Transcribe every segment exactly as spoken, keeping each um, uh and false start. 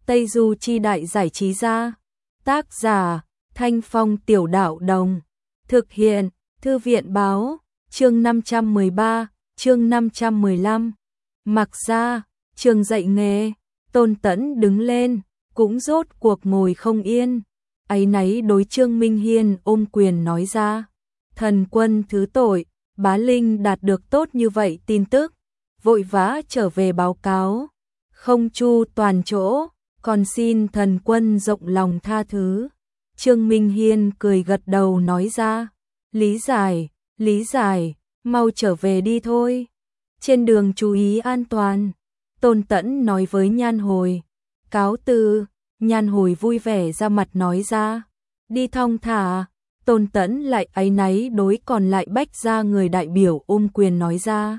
Tây Du Chi Đại Giải Trí Gia. Tác giả, Thanh Phong Tiểu Đạo Đồng. Thực hiện, Thư viện Báo. Chương năm trăm mười ba, chương năm trăm mười lăm. Mặc ra, trường dạy nghề. Tôn Tẫn đứng lên, cũng rốt cuộc ngồi không yên. Áy náy đối Trương Minh Hiên ôm quyền nói ra. Thần quân thứ tội, Bá Linh đạt được tốt như vậy tin tức. Vội vã trở về báo cáo. Không chu toàn chỗ, còn xin thần quân rộng lòng tha thứ. Trương Minh Hiên cười gật đầu nói ra. Lý giải, lý giải, mau trở về đi thôi. Trên đường chú ý an toàn. Tôn Tẫn nói với Nhan Hồi. Cáo từ, Nhan Hồi vui vẻ ra mặt nói ra. Đi thong thả. Tôn Tẫn lại áy náy đối còn lại Bách gia người đại biểu ôm quyền nói ra.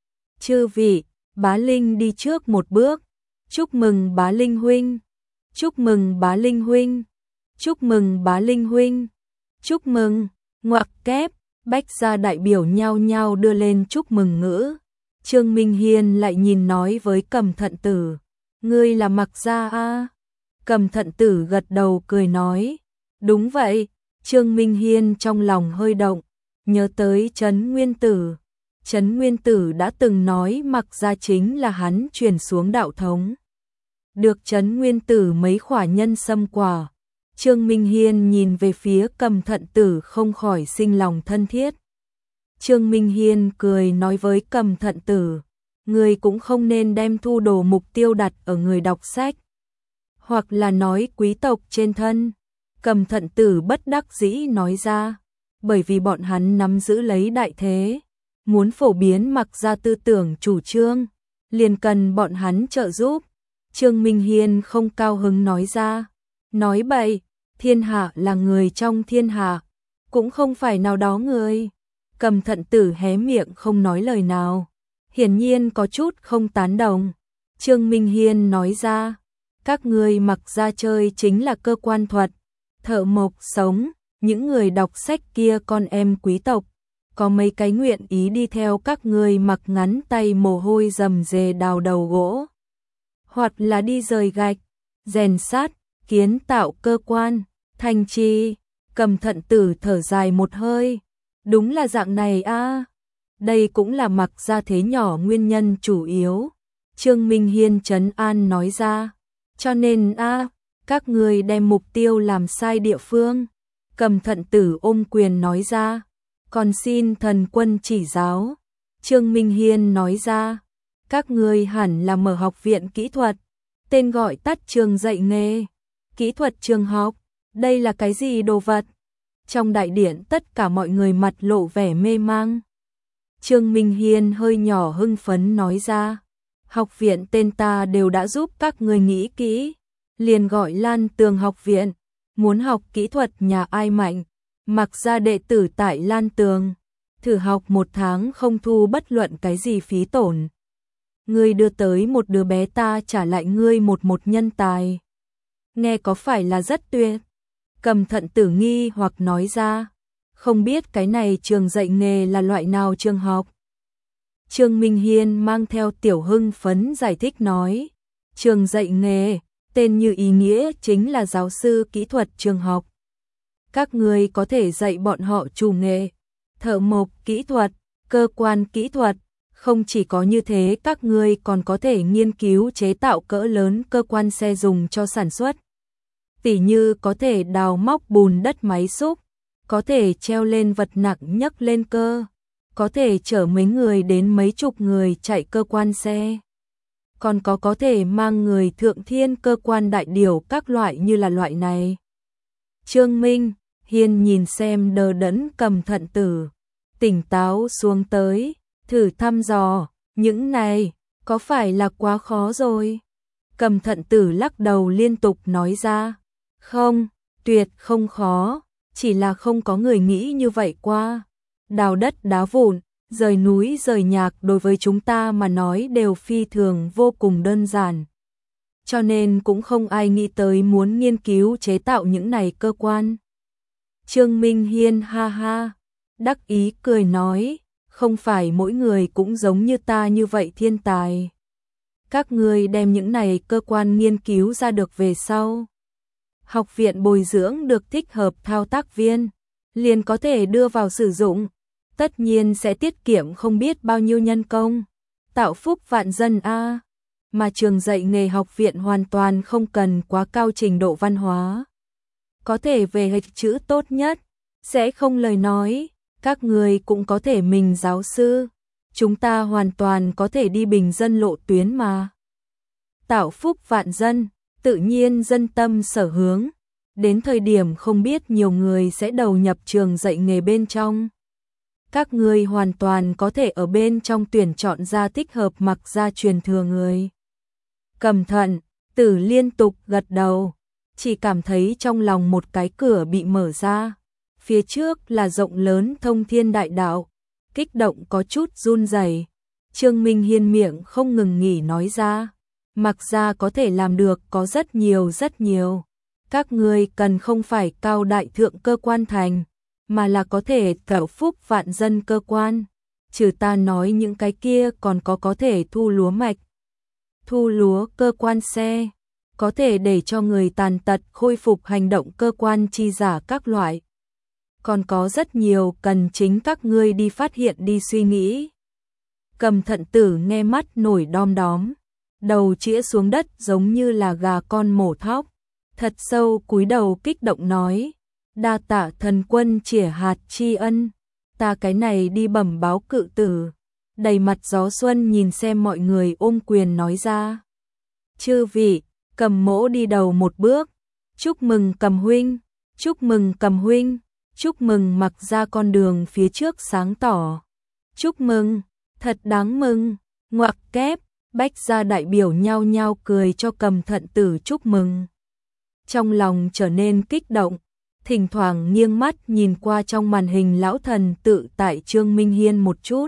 Chư vị, Bá Linh đi trước một bước. Chúc mừng Bá Linh huynh. Chúc mừng Bá Linh huynh. Chúc mừng Bá Linh huynh. Chúc mừng. Ngoặc kép, Bách gia đại biểu nhao nhao đưa lên chúc mừng ngữ. Trương Minh Hiên lại nhìn nói với Cầm Thận Tử. Ngươi là Mặc gia a? Cầm Thận Tử gật đầu cười nói. Đúng vậy. Trương Minh Hiên trong lòng hơi động, nhớ tới Trấn Nguyên Tử. Trấn Nguyên Tử đã từng nói Mặc gia chính là hắn truyền xuống đạo thống. Được Trấn Nguyên Tử mấy khỏa nhân sâm quả. Trương Minh Hiên nhìn về phía Cầm Thận Tử không khỏi sinh lòng thân thiết. Trương Minh Hiên cười nói với Cầm Thận Tử. Người cũng không nên đem thu đồ mục tiêu đặt ở người đọc sách. Hoặc là nói quý tộc trên thân. Cầm Thận Tử bất đắc dĩ nói ra. Bởi vì bọn hắn nắm giữ lấy đại thế. Muốn phổ biến Mặc gia tư tưởng chủ trương. Liền cần bọn hắn trợ giúp. Trương Minh Hiên không cao hứng nói ra. Nói bậy, thiên hạ là người trong thiên hạ. Cũng không phải nào đó người. Cầm Thận Tử hé miệng không nói lời nào. Hiển nhiên có chút không tán đồng. Trương Minh Hiên nói ra. Các người Mặc gia chơi chính là cơ quan thuật. Thợ mộc sống, những người đọc sách kia con em quý tộc, có mấy cái nguyện ý đi theo các người mặc ngắn tay mồ hôi rầm rề đào đầu gỗ, hoặc là đi rời gạch, rèn sắt, kiến tạo cơ quan, thành trì. Cầm Thận Tử thở dài một hơi, đúng là dạng này a. Đây cũng là Mặc gia thế nhỏ nguyên nhân chủ yếu. Trương Minh Hiên trấn an nói ra, cho nên a, các người đem mục tiêu làm sai địa phương. Cầm Thận Tử ôm quyền nói ra. Còn xin thần quân chỉ giáo. Trương Minh Hiên nói ra. Các người hẳn là mở học viện kỹ thuật. Tên gọi tắt trường dạy nghề. Kỹ thuật trường học. Đây là cái gì đồ vật? Trong đại điện tất cả mọi người mặt lộ vẻ mê mang. Trương Minh Hiên hơi nhỏ hưng phấn nói ra. Học viện tên ta đều đã giúp các người nghĩ kỹ. Liền gọi Lan Tường học viện. Muốn học kỹ thuật nhà ai mạnh, Mặc gia đệ tử tại Lan Tường. Thử học một tháng không thu bất luận cái gì phí tổn. Ngươi đưa tới một đứa bé ta trả lại ngươi một một nhân tài. Nghe có phải là rất tuyệt? Cầm Thận Tử nghi hoặc nói ra. Không biết cái này trường dạy nghề là loại nào trường học? Trương Minh Hiên mang theo tiểu hưng phấn giải thích nói. Trường dạy nghề. Tên như ý nghĩa chính là giáo sư kỹ thuật trường học. Các người có thể dạy bọn họ chủ nghệ, thợ mộc kỹ thuật, cơ quan kỹ thuật. Không chỉ có như thế, các người còn có thể nghiên cứu chế tạo cỡ lớn cơ quan xe dùng cho sản xuất. Tỉ như có thể đào móc bùn đất máy xúc, có thể treo lên vật nặng nhấc lên cơ, có thể chở mấy người đến mấy chục người chạy cơ quan xe. Còn có có thể mang người thượng thiên cơ quan đại điều các loại như là loại này. Trương Minh Hiên nhìn xem đờ đẫn Cầm Thận Tử. Tỉnh táo xuống tới, thử thăm dò, những này, có phải là quá khó rồi? Cầm Thận Tử lắc đầu liên tục nói ra. Không, tuyệt không khó, chỉ là không có người nghĩ như vậy qua. Đào đất đá vụn, rời núi rời nhạc đối với chúng ta mà nói đều phi thường vô cùng đơn giản. Cho nên cũng không ai nghĩ tới muốn nghiên cứu chế tạo những này cơ quan. Trương Minh Hiên ha ha, đắc ý cười nói, không phải mỗi người cũng giống như ta như vậy thiên tài. Các ngươi đem những này cơ quan nghiên cứu ra được về sau. Học viện bồi dưỡng được thích hợp thao tác viên, liền có thể đưa vào sử dụng. Tất nhiên sẽ tiết kiệm không biết bao nhiêu nhân công, tạo phúc vạn dân a. Mà trường dạy nghề học viện hoàn toàn không cần quá cao trình độ văn hóa. Có thể về hịch chữ tốt nhất, sẽ không lời nói, các người cũng có thể mình giáo sư. Chúng ta hoàn toàn có thể đi bình dân lộ tuyến mà. Tạo phúc vạn dân, tự nhiên dân tâm sở hướng. Đến thời điểm không biết nhiều người sẽ đầu nhập trường dạy nghề bên trong. Các người hoàn toàn có thể ở bên trong tuyển chọn ra thích hợp mặc ra truyền thừa người. Cẩm Thận Tử liên tục gật đầu, chỉ cảm thấy trong lòng một cái cửa bị mở ra. Phía trước là rộng lớn thông thiên đại đạo, kích động có chút run rẩy. Trương Minh Hiên miệng không ngừng nghỉ nói ra, mặc ra có thể làm được có rất nhiều rất nhiều. Các ngươi cần không phải cao đại thượng cơ quan thành, mà là có thể cẩu phúc vạn dân cơ quan. Trừ ta nói những cái kia còn có có thể thu lúa mạch, thu lúa cơ quan xe, có thể để cho người tàn tật khôi phục hành động cơ quan chi giả các loại. Còn có rất nhiều cần chính các ngươi đi phát hiện đi suy nghĩ. Cẩm Thận Tử nghe mắt nổi đom đóm, đầu chĩa xuống đất giống như là gà con mổ thóc, thật sâu cúi đầu kích động nói, đa tạ thần quân chỉa hạt tri ân, ta cái này đi bẩm báo cự tử. Đầy mặt gió xuân nhìn xem mọi người ôm quyền nói ra. Chư vị, Cầm mỗ đi đầu một bước, chúc mừng Cầm huynh, chúc mừng Cầm huynh, chúc mừng mặc ra con đường phía trước sáng tỏ. Chúc mừng, thật đáng mừng, ngoặc kép, bách gia đại biểu nhao nhao cười cho Cẩm Thận Tử chúc mừng. Trong lòng trở nên kích động, thỉnh thoảng nghiêng mắt nhìn qua trong màn hình lão thần tự tại Trương Minh Hiên một chút.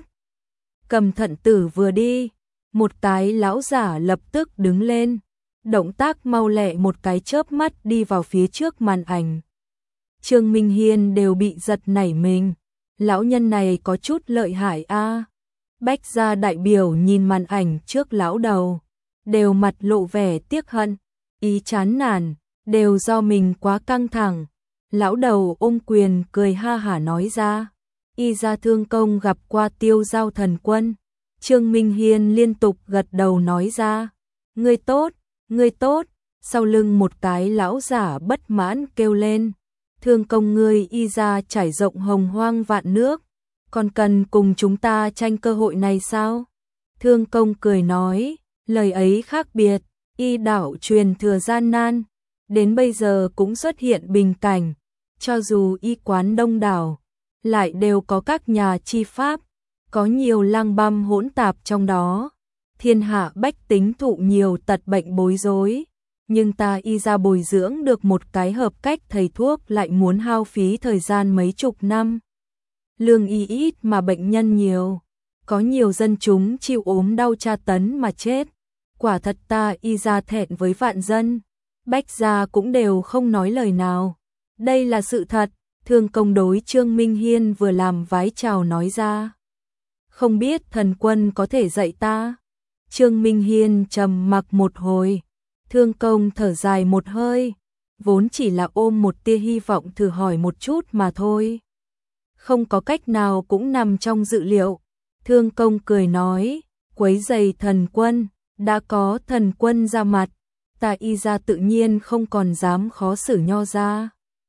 Cẩm Thận Tử vừa đi, một cái lão giả lập tức đứng lên, động tác mau lẹ một cái chớp mắt đi vào phía trước màn ảnh. Trương Minh Hiên đều bị giật nảy mình, lão nhân này có chút lợi hại a. Bách gia đại biểu nhìn màn ảnh trước lão đầu, đều mặt lộ vẻ tiếc hận, ý chán nản, đều do mình quá căng thẳng. Lão đầu ôm quyền cười ha hả nói ra, y gia thương công gặp qua Tiêu Giao thần quân. Trương Minh Hiên liên tục gật đầu nói ra, ngươi tốt, ngươi tốt. Sau lưng một cái lão giả bất mãn kêu lên, thương công ngươi y gia trải rộng hồng hoang vạn nước, còn cần cùng chúng ta tranh cơ hội này sao? Thương công cười nói, lời ấy khác biệt, y đạo truyền thừa gian nan, đến bây giờ cũng xuất hiện bình cảnh, cho dù y quán đông đảo, lại đều có các nhà chi pháp, có nhiều lang băm hỗn tạp trong đó, thiên hạ bách tính thụ nhiều tật bệnh bối rối, nhưng ta y ra bồi dưỡng được một cái hợp cách thầy thuốc lại muốn hao phí thời gian mấy chục năm. Lương y ít mà bệnh nhân nhiều, có nhiều dân chúng chịu ốm đau tra tấn mà chết, quả thật ta y ra thẹn với vạn dân. Bách gia cũng đều không nói lời nào, đây là sự thật. Thương công đối Trương Minh Hiên vừa làm vái chào nói ra, không biết thần quân có thể dạy ta. Trương Minh Hiên trầm mặc một hồi, thương công thở dài một hơi, vốn chỉ là ôm một tia hy vọng thử hỏi một chút mà thôi. Không có cách nào cũng nằm trong dự liệu. Thương công cười nói, quấy giày thần quân, đã có thần quân ra mặt, ta y ra tự nhiên không còn dám khó xử nho ra.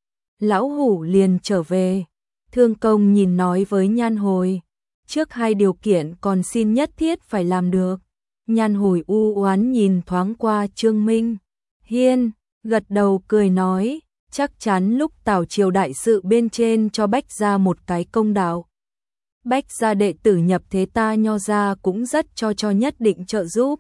Lão hủ liền trở về. Thương công nhìn nói với Nhan Hồi, trước hai điều kiện còn xin nhất thiết phải làm được. Nhan Hồi u oán nhìn thoáng qua Trương Minh Hiên, gật đầu cười nói, chắc chắn lúc tảo triều đại sự bên trên cho Bách gia một cái công đạo. Bách gia đệ tử nhập thế ta nho ra cũng rất cho cho nhất định trợ giúp.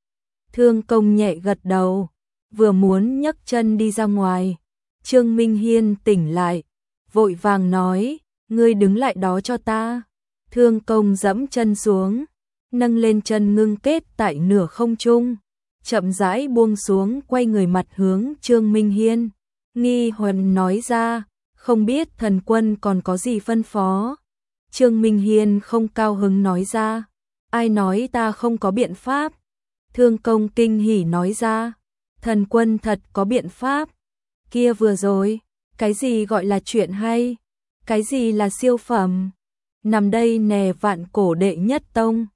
Thương công nhẹ gật đầu, vừa muốn nhấc chân đi ra ngoài, Trương Minh Hiên tỉnh lại, vội vàng nói, ngươi đứng lại đó cho ta. Thương công dẫm chân xuống, nâng lên chân ngưng kết tại nửa không trung, chậm rãi buông xuống quay người mặt hướng Trương Minh Hiên. Nghi huần nói ra, không biết thần quân còn có gì phân phó. Trương Minh Hiên không cao hứng nói ra, ai nói ta không có biện pháp. Thương công kinh hỉ nói ra, thần quân thật có biện pháp. Kia vừa rồi, cái gì gọi là chuyện hay? Cái gì là siêu phẩm? Nằm đây nè vạn cổ đệ nhất tông,